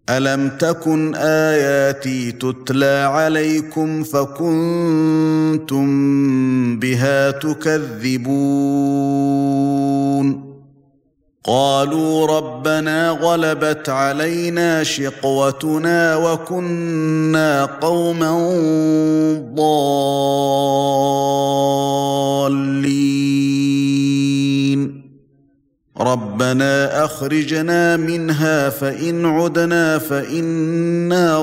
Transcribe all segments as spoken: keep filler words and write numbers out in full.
ألم تكن آياتي تتلى عليكم فكنتم بها تكذبون قالوا ربنا غلبت علينا شقوتنا وكنا قوما ضالين ربنا أخرجنا منها فإن عدنا فإنا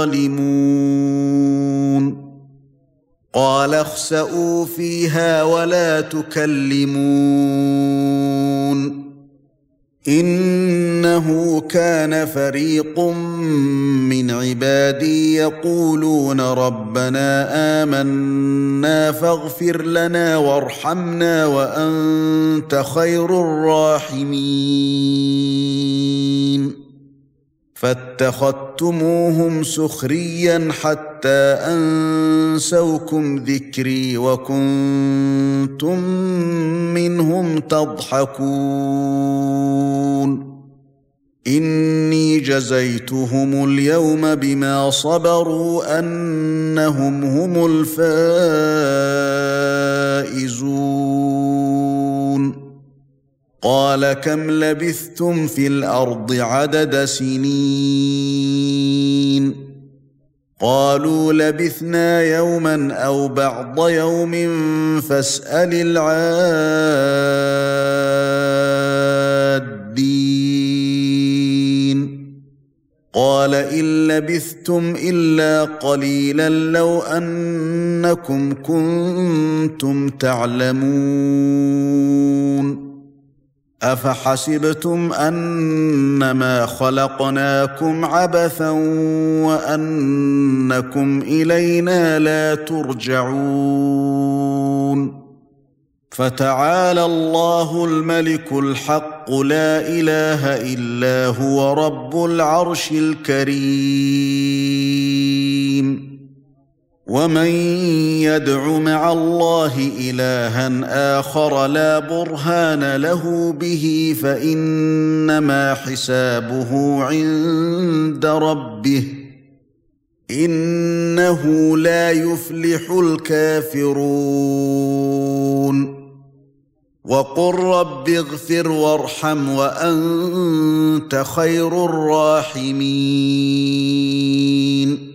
ظالمون قال اخسئوا فيها ولا تكلمون إنه كان فريق من عبادي يقولون ربنا آمنا فاغفر لنا وارحمنا وأنت خير الراحمين فاتخذتموهم سخريا حتى أنسوكم ذكري وكنتم منهم تضحكون إني جزيتهم اليوم بما صبروا أنهم هم الفائزون قال كم لبثتم في الأرض عدد سنين قالوا لبثنا يوما أو بعض يوم فاسأل العادين قال إن لبثتم إلا قليلا لو أنكم كنتم تعلمون أفحسبتم أنما خلقناكم عبثا وأنكم إلينا لا ترجعون فتعالى الله الملك الحق لا إله إلا هو رب العرش الكريم ومن يدع مع الله إلها آخر لا برهان له به فإنما حسابه عند ربه إنه لا يفلح الكافرون وقل رب اغفر وارحم وأنت خير الراحمين